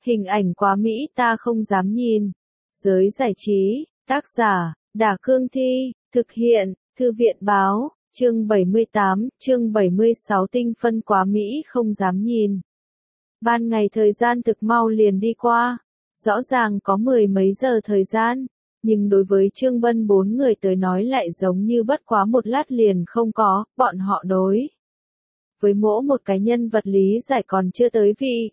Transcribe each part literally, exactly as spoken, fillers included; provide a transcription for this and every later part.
Hình ảnh quá mỹ ta không dám nhìn. Giới giải trí, tác giả, Đả Cương Thi, thực hiện, Thư viện Báo, chương bảy mươi tám, chương bảy mươi sáu tinh phân quá mỹ không dám nhìn. Ban ngày thời gian thực mau liền đi qua, rõ ràng có mười mấy giờ thời gian, nhưng đối với Trương Bân bốn người tới nói lại giống như bất quá một lát liền không có, bọn họ đối. Với mỗi một cái nhân vật lý giải còn chưa tới vị.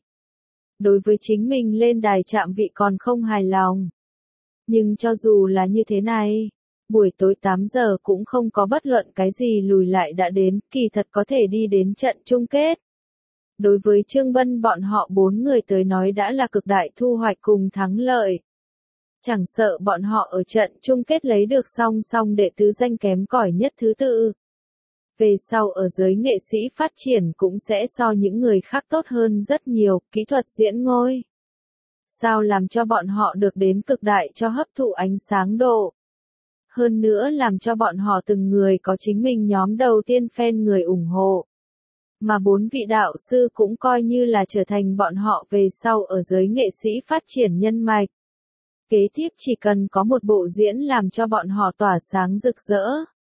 Đối với chính mình lên đài chạm vị còn không hài lòng. Nhưng cho dù là như thế này, buổi tối tám giờ cũng không có bất luận cái gì lùi lại đã đến, kỳ thật có thể đi đến trận chung kết. Đối với Trương Bân bọn họ bốn người tới nói đã là cực đại thu hoạch cùng thắng lợi. Chẳng sợ bọn họ ở trận chung kết lấy được song song đệ tứ danh kém cỏi nhất thứ tự. Về sau ở giới nghệ sĩ phát triển cũng sẽ so những người khác tốt hơn rất nhiều, kỹ thuật diễn ngôi. Sao làm cho bọn họ được đến cực đại cho hấp thụ ánh sáng độ. Hơn nữa làm cho bọn họ từng người có chính mình nhóm đầu tiên fan người ủng hộ. Mà bốn vị đạo sư cũng coi như là trở thành bọn họ về sau ở giới nghệ sĩ phát triển nhân mạch. Kế tiếp chỉ cần có một bộ diễn làm cho bọn họ tỏa sáng rực rỡ.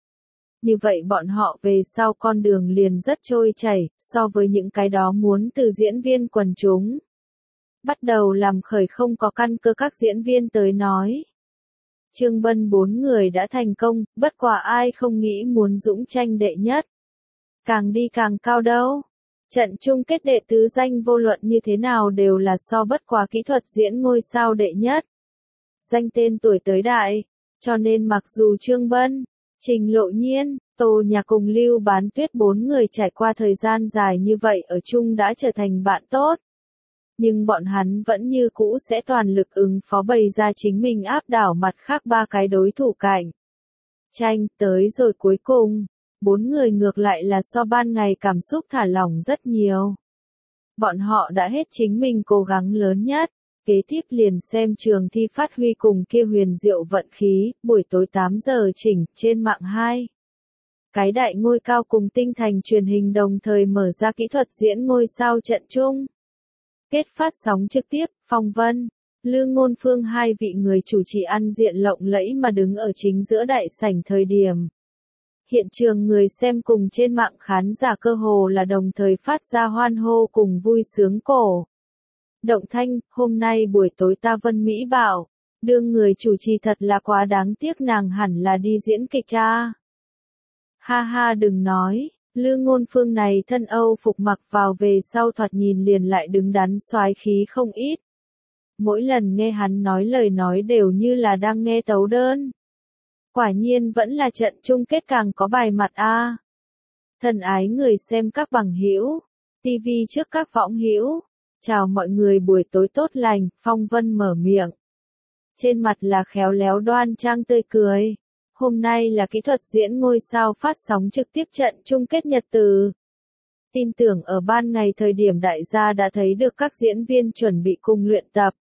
Như vậy bọn họ về sau con đường liền rất trôi chảy, so với những cái đó muốn từ diễn viên quần chúng. Bắt đầu làm khởi không có căn cơ các diễn viên tới nói. Trương Bân bốn người đã thành công, bất quả ai không nghĩ muốn dũng tranh đệ nhất. Càng đi càng cao đâu. Trận chung kết đệ tứ danh vô luận như thế nào đều là so bất quá kỹ thuật diễn ngôi sao đệ nhất. Danh tên tuổi tới đại, cho nên mặc dù Trương Bân, Trình Lộ Nhiên, Tô Nhạc cùng Lưu Bán Tuyết bốn người trải qua thời gian dài như vậy ở chung đã trở thành bạn tốt. Nhưng bọn hắn vẫn như cũ sẽ toàn lực ứng phó bày ra chính mình áp đảo mặt khác ba cái đối thủ cạnh. Tranh tới rồi cuối cùng, bốn người ngược lại là so ban ngày cảm xúc thả lỏng rất nhiều. Bọn họ đã hết chính mình cố gắng lớn nhất. Kế tiếp liền xem trường thi phát huy cùng kia huyền diệu vận khí, buổi tối tám giờ chỉnh, trên mạng hai. Cái đại ngôi cao cùng tinh thành truyền hình đồng thời mở ra kỹ thuật diễn ngôi sao trận chung. Kết phát sóng trực tiếp, Phong Vân, Lương Ngôn Phương hai vị người chủ trì ăn diện lộng lẫy mà đứng ở chính giữa đại sảnh thời điểm. Hiện trường người xem cùng trên mạng khán giả cơ hồ là đồng thời phát ra hoan hô cùng vui sướng cổ. Động Thanh, hôm nay buổi tối ta Vân Mỹ bảo, đương người chủ trì thật là quá đáng tiếc nàng hẳn là đi diễn kịch ra. Ha ha đừng nói, Lương Ngôn Phương này thân Âu phục mặc vào về sau thoạt nhìn liền lại đứng đắn soái khí không ít. Mỗi lần nghe hắn nói lời nói đều như là đang nghe tấu đơn. Quả nhiên vẫn là trận chung kết càng có bài mặt a. Thân ái người xem các bằng hữu, tivi trước các võng hữu. Chào mọi người buổi tối tốt lành, Phong Vân mở miệng. Trên mặt là khéo léo đoan trang tươi cười. Hôm nay là kỹ thuật diễn ngôi sao phát sóng trực tiếp trận chung kết nhật từ. Tin tưởng ở ban ngày thời điểm đại gia đã thấy được các diễn viên chuẩn bị cùng luyện tập.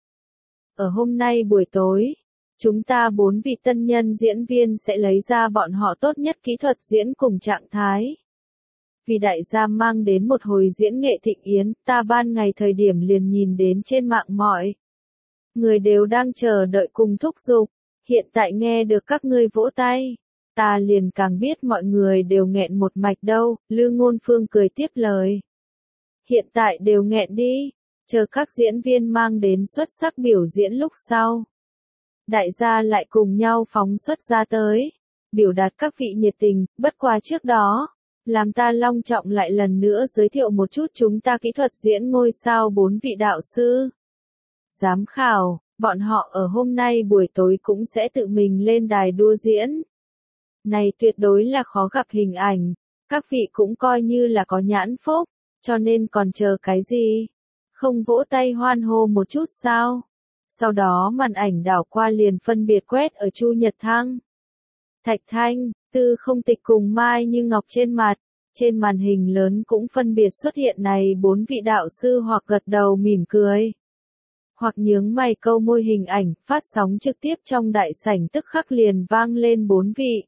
Ở hôm nay buổi tối, chúng ta bốn vị tân nhân diễn viên sẽ lấy ra bọn họ tốt nhất kỹ thuật diễn cùng trạng thái. Vì đại gia mang đến một hồi diễn nghệ thịnh yến, ta ban ngày thời điểm liền nhìn đến trên mạng mọi người đều đang chờ đợi cùng thúc giục, hiện tại nghe được các ngươi vỗ tay, ta liền càng biết mọi người đều nghẹn một mạch đâu, Lương Ngôn Phương cười tiếp lời. Hiện tại đều nghẹn đi, chờ các diễn viên mang đến xuất sắc biểu diễn lúc sau. Đại gia lại cùng nhau phóng xuất ra tới, biểu đạt các vị nhiệt tình, bất quá trước đó. Làm ta long trọng lại lần nữa giới thiệu một chút chúng ta kỹ thuật diễn ngôi sao bốn vị đạo sư. Giám khảo, bọn họ ở hôm nay buổi tối cũng sẽ tự mình lên đài đua diễn. Này tuyệt đối là khó gặp hình ảnh, các vị cũng coi như là có nhãn phúc, cho nên còn chờ cái gì? Không vỗ tay hoan hô một chút sao? Sau đó màn ảnh đảo qua liền phân biệt quét ở Chu Nhật Thăng, Thạch Thanh, Tư Không Tịch cùng Mai Như Ngọc trên mặt, trên màn hình lớn cũng phân biệt xuất hiện này bốn vị đạo sư hoặc gật đầu mỉm cười, hoặc nhướng mày câu môi hình ảnh, phát sóng trực tiếp trong đại sảnh tức khắc liền vang lên bốn vị.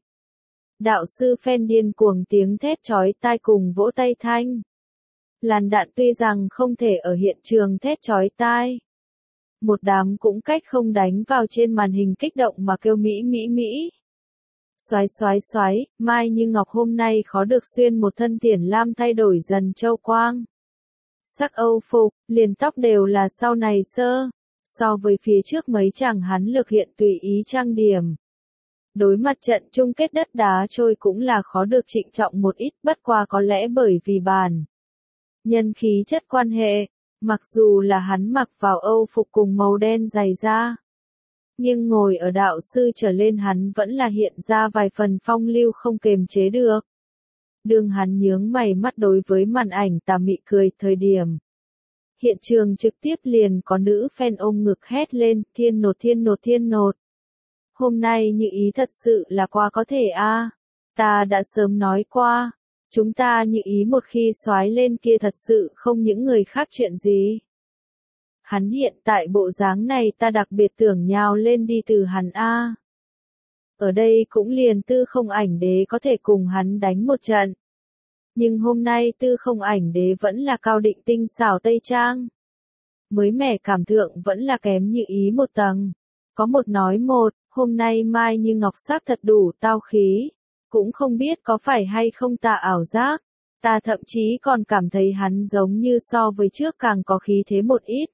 Đạo sư fan điên cuồng tiếng thét chói tai cùng vỗ tay thanh. Làn đạn tuy rằng không thể ở hiện trường thét chói tai, Một đám cũng cách không đánh vào trên màn hình kích động mà kêu Mỹ Mỹ Mỹ. Xoái xoái xoái, Mai Như Ngọc hôm nay khó được xuyên một thân thiển lam thay đổi dần châu quang. Sắc Âu phục, liền tóc đều là sau này sơ, so với phía trước mấy chàng hắn lược hiện tùy ý trang điểm. Đối mặt trận chung kết đất đá trôi cũng là khó được trịnh trọng một ít, bất qua có lẽ bởi vì bàn nhân khí chất quan hệ, mặc dù là hắn mặc vào Âu phục cùng màu đen dày da, nhưng ngồi ở đạo sư trở lên hắn vẫn là hiện ra vài phần phong lưu không kềm chế được. Đương hắn nhướng mày mắt đối với màn ảnh tà mị cười thời điểm. Hiện trường trực tiếp liền có nữ fan ôm ngực hét lên, thiên nột thiên nột thiên nột. Hôm nay Như Ý thật sự là quá có thể a, à. Ta đã sớm nói qua, chúng ta Như Ý một khi soái lên kia thật sự không những người khác chuyện gì. Hắn hiện tại bộ dáng này ta đặc biệt tưởng nhào lên đi từ hắn a. Ở đây cũng liền Tư Không Ảnh Đế có thể cùng hắn đánh một trận. Nhưng hôm nay Tư Không Ảnh Đế vẫn là cao định tinh xảo tây trang. Mới mẻ cảm thượng vẫn là kém Như Ý một tầng. Có một nói một, hôm nay Mai Như Ngọc sắc thật đủ tao khí. Cũng không biết có phải hay không ta ảo giác. Ta thậm chí còn cảm thấy hắn giống như so với trước càng có khí thế một ít.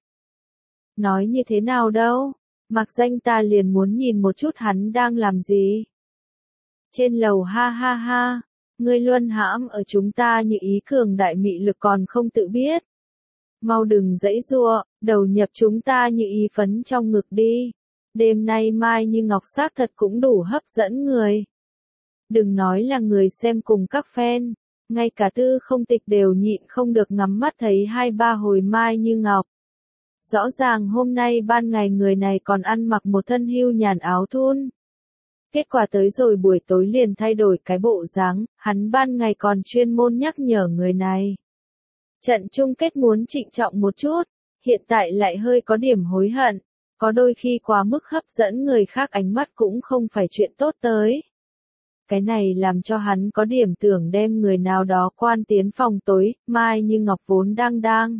Nói như thế nào đâu, mặc danh ta liền muốn nhìn một chút hắn đang làm gì. Trên lầu ha ha ha, ngươi luân hãm ở chúng ta Như Ý cường đại mị lực còn không tự biết. Mau đừng dãy giụa, đầu nhập chúng ta Như Ý phấn trong ngực đi. Đêm nay Mai Như Ngọc xác thật cũng đủ hấp dẫn người. Đừng nói là người xem cùng các fan, ngay cả Tư Không Tịch đều nhịn không được ngắm mắt thấy hai ba hồi Mai Như Ngọc. Rõ ràng hôm nay ban ngày người này còn ăn mặc một thân hưu nhàn áo thun. Kết quả tới rồi buổi tối liền thay đổi cái bộ dáng, hắn ban ngày còn chuyên môn nhắc nhở người này. Trận chung kết muốn trịnh trọng một chút, hiện tại lại hơi có điểm hối hận, có đôi khi quá mức hấp dẫn người khác ánh mắt cũng không phải chuyện tốt tới. Cái này làm cho hắn có điểm tưởng đem người nào đó quan tiến phòng tối, Mai Như Ngọc vốn đang đang.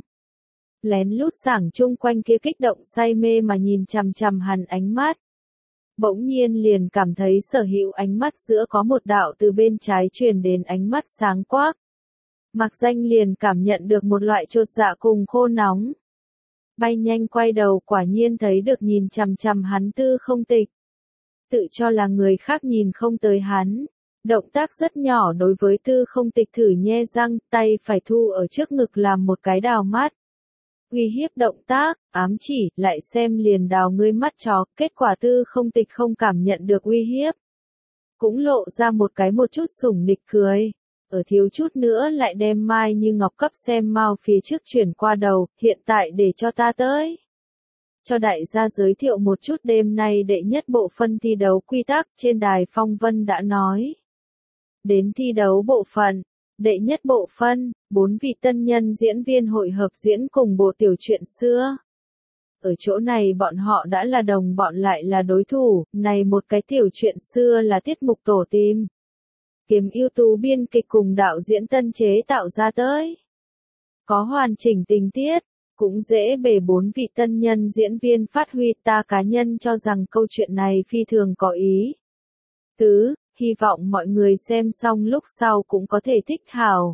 Lén lút sảng chung quanh kia kích động say mê mà nhìn chằm chằm hắn ánh mắt. Bỗng nhiên liền cảm thấy sở hữu ánh mắt giữa có một đạo từ bên trái truyền đến ánh mắt sáng quắc. Mặc danh liền cảm nhận được một loại chột dạ cùng khô nóng. Bay nhanh quay đầu quả nhiên thấy được nhìn chằm chằm hắn Tư Không Tịch. Tự cho là người khác nhìn không tới hắn. Động tác rất nhỏ đối với Tư Không Tịch thử nhe răng, tay phải thu ở trước ngực làm một cái đào mắt. Uy hiếp động tác, ám chỉ, lại xem liền đào ngươi mắt chó, kết quả Tư Không Tịch không cảm nhận được uy hiếp. Cũng lộ ra một cái một chút sủng nịch cười. Ở thiếu chút nữa lại đem Mai Như Ngọc cấp xem mau phía trước chuyển qua đầu, hiện tại để cho ta tới. Cho đại gia giới thiệu một chút đêm nay đệ nhất bộ phân thi đấu quy tắc trên đài phong vân đã nói. Đến thi đấu bộ phận, đệ nhất bộ phân, bốn vị tân nhân diễn viên hội hợp diễn cùng bộ tiểu truyện xưa. Ở chỗ này bọn họ đã là đồng bọn lại là đối thủ, này một cái tiểu truyện xưa là tiết mục tổ tìm. Kiếm ưu tú biên kịch cùng đạo diễn tân chế tạo ra tới. Có hoàn chỉnh tình tiết, cũng dễ bề bốn vị tân nhân diễn viên phát huy, ta cá nhân cho rằng câu chuyện này phi thường có ý tứ, hy vọng mọi người xem xong lúc sau cũng có thể thích hào.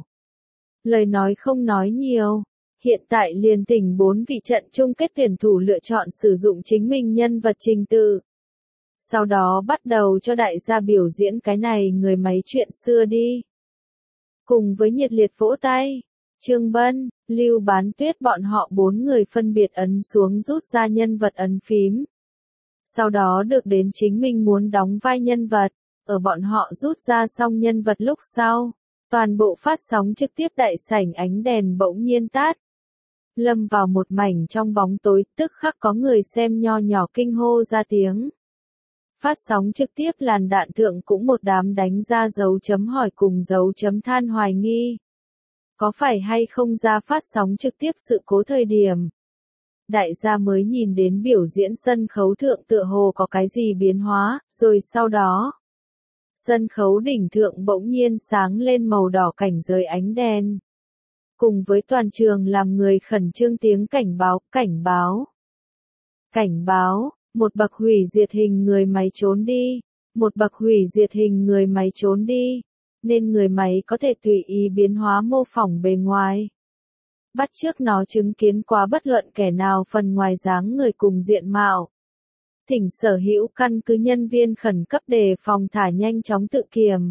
Lời nói không nói nhiều, hiện tại liền tỉnh bốn vị trận chung kết tuyển thủ lựa chọn sử dụng chính mình nhân vật trình tự. Sau đó bắt đầu cho đại gia biểu diễn cái này người máy chuyện xưa đi. Cùng với nhiệt liệt vỗ tay, Trương Bân, Lưu Bán Tuyết bọn họ bốn người phân biệt ấn xuống rút ra nhân vật ấn phím. Sau đó được đến chính mình muốn đóng vai nhân vật, ở bọn họ rút ra xong nhân vật lúc sau. Toàn bộ phát sóng trực tiếp đại sảnh ánh đèn bỗng nhiên tắt. Lâm vào một mảnh trong bóng tối, tức khắc có người xem nho nhỏ kinh hô ra tiếng. Phát sóng trực tiếp làn đạn thượng cũng một đám đánh ra dấu chấm hỏi cùng dấu chấm than hoài nghi. Có phải hay không ra phát sóng trực tiếp sự cố thời điểm? Đại gia mới nhìn đến biểu diễn sân khấu thượng tựa hồ có cái gì biến hóa, rồi sau đó. Sân khấu đỉnh thượng bỗng nhiên sáng lên màu đỏ cảnh giới ánh đèn. Cùng với toàn trường làm người khẩn trương tiếng cảnh báo, cảnh báo. Cảnh báo, một bậc hủy diệt hình người máy trốn đi. Một bậc hủy diệt hình người máy trốn đi. Nên người máy có thể tùy ý biến hóa mô phỏng bề ngoài. Bắt chước nó chứng kiến quá bất luận kẻ nào phần ngoài dáng người cùng diện mạo. Thỉnh sở hữu căn cứ nhân viên khẩn cấp đề phòng thả nhanh chóng tự kiểm.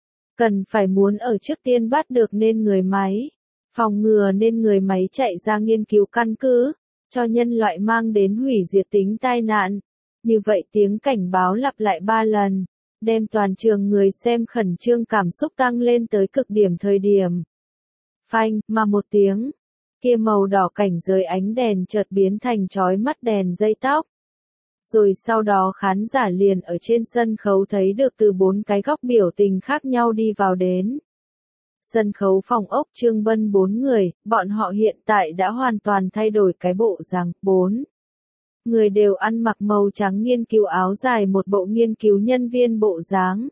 Cần phải muốn ở trước tiên bắt được nên người máy. Phòng ngừa nên người máy chạy ra nghiên cứu căn cứ, cho nhân loại mang đến hủy diệt tính tai nạn. Như vậy tiếng cảnh báo lặp lại ba lần, đem toàn trường người xem khẩn trương cảm xúc tăng lên tới cực điểm thời điểm. Phanh, mà một tiếng, kia màu đỏ cảnh giới ánh đèn chợt biến thành chói mắt đèn dây tóc. Rồi sau đó khán giả liền ở trên sân khấu thấy được từ bốn cái góc biểu tình khác nhau đi vào đến. Sân khấu phòng ốc Trương Bân bốn người, bọn họ hiện tại đã hoàn toàn thay đổi cái bộ dáng. Bốn người đều ăn mặc màu trắng nghiên cứu áo dài, một bộ nghiên cứu nhân viên bộ dáng.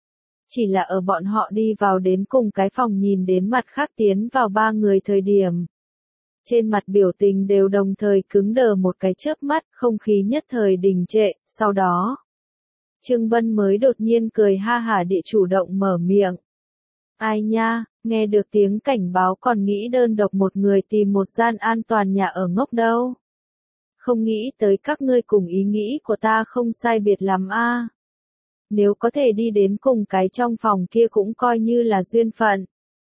Chỉ là ở bọn họ đi vào đến cùng cái phòng nhìn đến mặt khác tiến vào ba người thời điểm. Trên mặt biểu tình đều đồng thời cứng đờ một cái chớp mắt, không khí nhất thời đình trệ, sau đó. Trương Bân mới đột nhiên cười ha hả địa chủ động mở miệng. Ai nha, nghe được tiếng cảnh báo còn nghĩ đơn độc một người tìm một gian an toàn nhà ở ngốc đâu. Không nghĩ tới các ngươi cùng ý nghĩ của ta không sai biệt lắm a. Nếu có thể đi đến cùng cái trong phòng kia cũng coi như là duyên phận.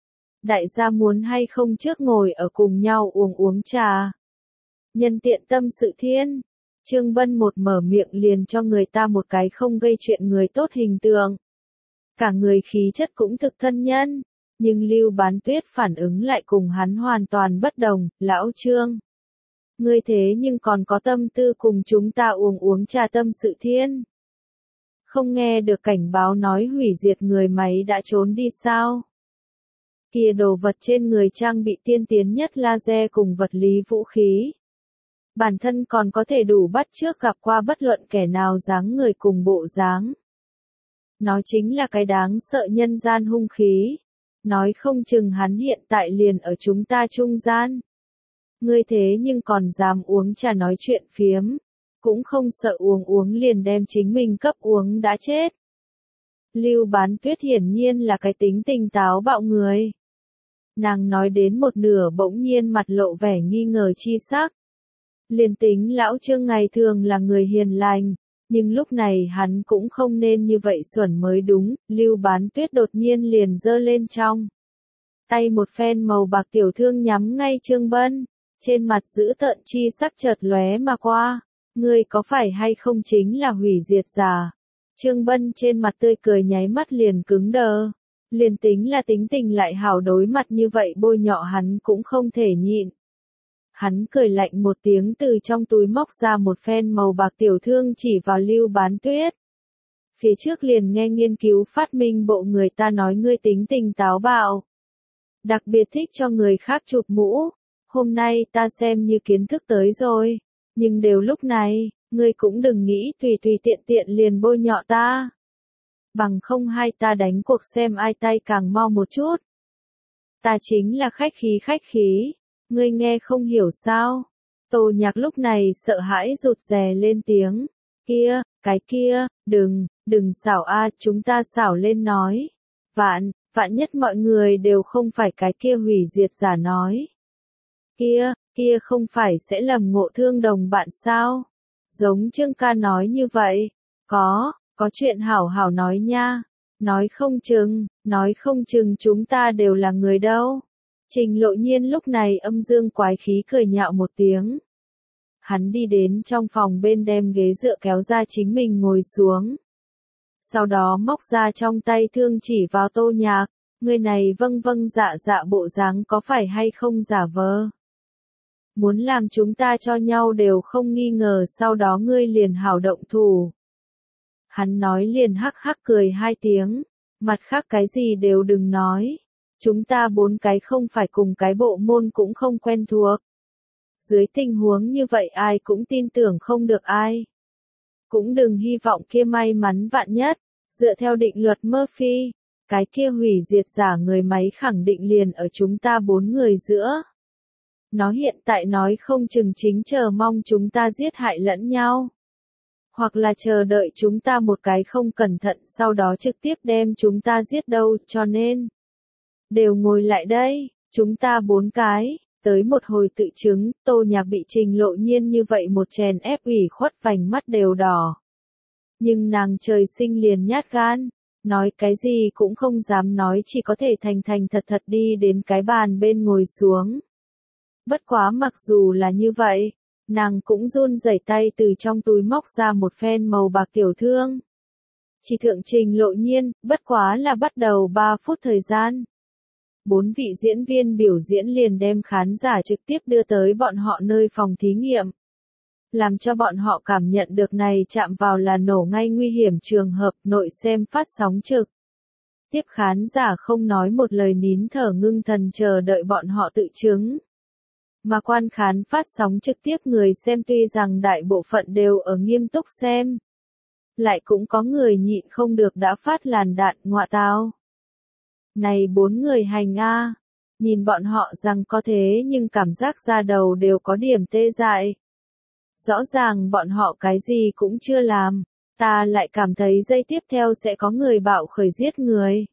Đại gia muốn hay không trước ngồi ở cùng nhau uống uống trà. Nhân tiện tâm sự thiên. Trương Bân một mở miệng liền cho người ta một cái không gây chuyện người tốt hình tượng. Cả người khí chất cũng thực thân nhân. Nhưng Lưu Bán Tuyết phản ứng lại cùng hắn hoàn toàn bất đồng. Lão Trương, ngươi thế nhưng còn có tâm tư cùng chúng ta uống uống trà tâm sự thiên. Không nghe được cảnh báo nói hủy diệt người máy đã trốn đi sao? Kia đồ vật trên người trang bị tiên tiến nhất laser cùng vật lý vũ khí. Bản thân còn có thể đủ bắt chước gặp qua bất luận kẻ nào dáng người cùng bộ dáng. Nó chính là cái đáng sợ nhân gian hung khí. Nói không chừng hắn hiện tại liền ở chúng ta trung gian. Ngươi thế nhưng còn dám uống trà nói chuyện phiếm. Cũng không sợ uống uống liền đem chính mình cấp uống đã chết. Lưu Bán Tuyết hiển nhiên là cái tính tình táo bạo người. Nàng nói đến một nửa bỗng nhiên mặt lộ vẻ nghi ngờ chi sắc. Liền tính lão Trương ngày thường là người hiền lành, nhưng lúc này hắn cũng không nên như vậy xuẩn mới đúng. Lưu Bán Tuyết đột nhiên liền giơ lên trong tay một phen màu bạc tiểu thương nhắm ngay Trương Bân, trên mặt dữ tợn chi sắc chợt lóe mà qua. Ngươi có phải hay không chính là hủy diệt giả? Trương Bân trên mặt tươi cười nháy mắt liền cứng đờ. Liền tính là tính tình lại hảo đối mặt như vậy bôi nhọ hắn cũng không thể nhịn. Hắn cười lạnh một tiếng từ trong túi móc ra một phen màu bạc tiểu thương chỉ vào Lưu Bán Tuyết. Phía trước liền nghe nghiên cứu phát minh bộ người ta nói ngươi tính tình táo bạo. Đặc biệt thích cho người khác chụp mũ. Hôm nay ta xem như kiến thức tới rồi. Nhưng đều lúc này, ngươi cũng đừng nghĩ tùy tùy tiện tiện liền bôi nhọ ta. Bằng không hai ta đánh cuộc xem ai tay càng mau một chút. Ta chính là khách khí khách khí, ngươi nghe không hiểu sao? Tô Nhạc lúc này sợ hãi rụt rè lên tiếng. Kia, cái kia, đừng, đừng xảo a, chúng ta xảo lên nói. Vạn, vạn nhất mọi người đều không phải cái kia hủy diệt giả nói. Kia, kia không phải sẽ lầm ngộ thương đồng bạn sao? Giống Trương ca nói như vậy. Có, có chuyện hảo hảo nói nha. Nói không chừng, nói không chừng chúng ta đều là người đâu. Trình Lộ Nhiên lúc này âm dương quái khí cười nhạo một tiếng. Hắn đi đến trong phòng bên đem ghế dựa kéo ra chính mình ngồi xuống. Sau đó móc ra trong tay thương chỉ vào Tô Nhạc. Người này vâng vâng dạ dạ bộ dáng có phải hay không giả vờ? Muốn làm chúng ta cho nhau đều không nghi ngờ sau đó ngươi liền hảo động thủ. Hắn nói liền hắc hắc cười hai tiếng, mặt khác cái gì đều đừng nói. Chúng ta bốn cái không phải cùng cái bộ môn cũng không quen thuộc. Dưới tình huống như vậy ai cũng tin tưởng không được ai. Cũng đừng hy vọng kia may mắn vạn nhất, dựa theo định luật Murphy, cái kia hủy diệt giả người máy khẳng định liền ở chúng ta bốn người giữa. Nó hiện tại nói không chừng chính chờ mong chúng ta giết hại lẫn nhau. Hoặc là chờ đợi chúng ta một cái không cẩn thận sau đó trực tiếp đem chúng ta giết đâu, cho nên. Đều ngồi lại đây, chúng ta bốn cái, tới một hồi tự chứng, Tô Nhạc bị Trình Lộ Nhiên như vậy một chèn ép ủy khuất vành mắt đều đỏ. Nhưng nàng trời sinh liền nhát gan, nói cái gì cũng không dám nói chỉ có thể thành thành thật thật đi đến cái bàn bên ngồi xuống. Bất quá mặc dù là như vậy, nàng cũng run rẩy tay từ trong túi móc ra một phen màu bạc tiểu thương. Chỉ thượng Trình Lộ Nhiên, bất quá là bắt đầu ba phút thời gian. Bốn vị diễn viên biểu diễn liền đem khán giả trực tiếp đưa tới bọn họ nơi phòng thí nghiệm. Làm cho bọn họ cảm nhận được này chạm vào là nổ ngay nguy hiểm trường hợp nội xem phát sóng trực. Tiếp khán giả không nói một lời nín thở ngưng thần chờ đợi bọn họ tự chứng. Mà quan khán phát sóng trực tiếp người xem tuy rằng đại bộ phận đều ở nghiêm túc xem. Lại cũng có người nhịn không được đã phát làn đạn ngọa tao. Này bốn người hành a, nhìn bọn họ rằng có thế nhưng cảm giác ra đầu đều có điểm tê dại. Rõ ràng bọn họ cái gì cũng chưa làm, ta lại cảm thấy giây tiếp theo sẽ có người bạo khởi giết người.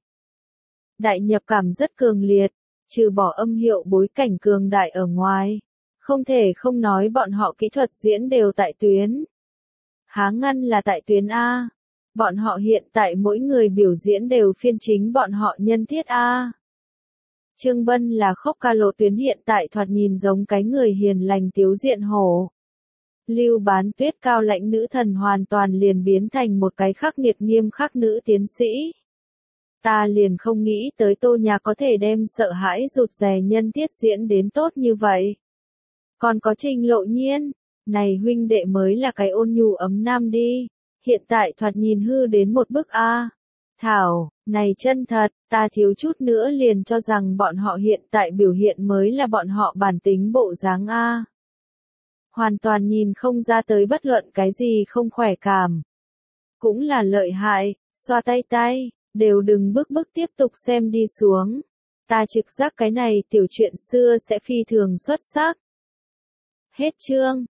Đại nhập cảm rất cường liệt, trừ bỏ âm hiệu bối cảnh cường đại ở ngoài. Không thể không nói bọn họ kỹ thuật diễn đều tại tuyến. Há ngăn là tại tuyến A. Bọn họ hiện tại mỗi người biểu diễn đều phiên chính bọn họ nhân thiết A. Trương Bân là khốc ca lộ tuyến hiện tại thoạt nhìn giống cái người hiền lành tiếu diện hổ. Lưu Bán Tuyết cao lãnh nữ thần hoàn toàn liền biến thành một cái khắc nghiệt nghiêm khắc nữ tiến sĩ. Ta liền không nghĩ tới Tô Nhạc có thể đem sợ hãi rụt rè nhân tiết diễn đến tốt như vậy. Còn có Trình Lộ Nhiên, này huynh đệ mới là cái ôn nhu ấm nam đi, hiện tại thoạt nhìn hư đến một bức A. Thảo, này chân thật, ta thiếu chút nữa liền cho rằng bọn họ hiện tại biểu hiện mới là bọn họ bản tính bộ dáng A. Hoàn toàn nhìn không ra tới bất luận cái gì không khỏe cảm. Cũng là lợi hại, xoa tay tay, đều đừng bức bức tiếp tục xem đi xuống. Ta trực giác cái này tiểu chuyện xưa sẽ phi thường xuất sắc. Hết chương.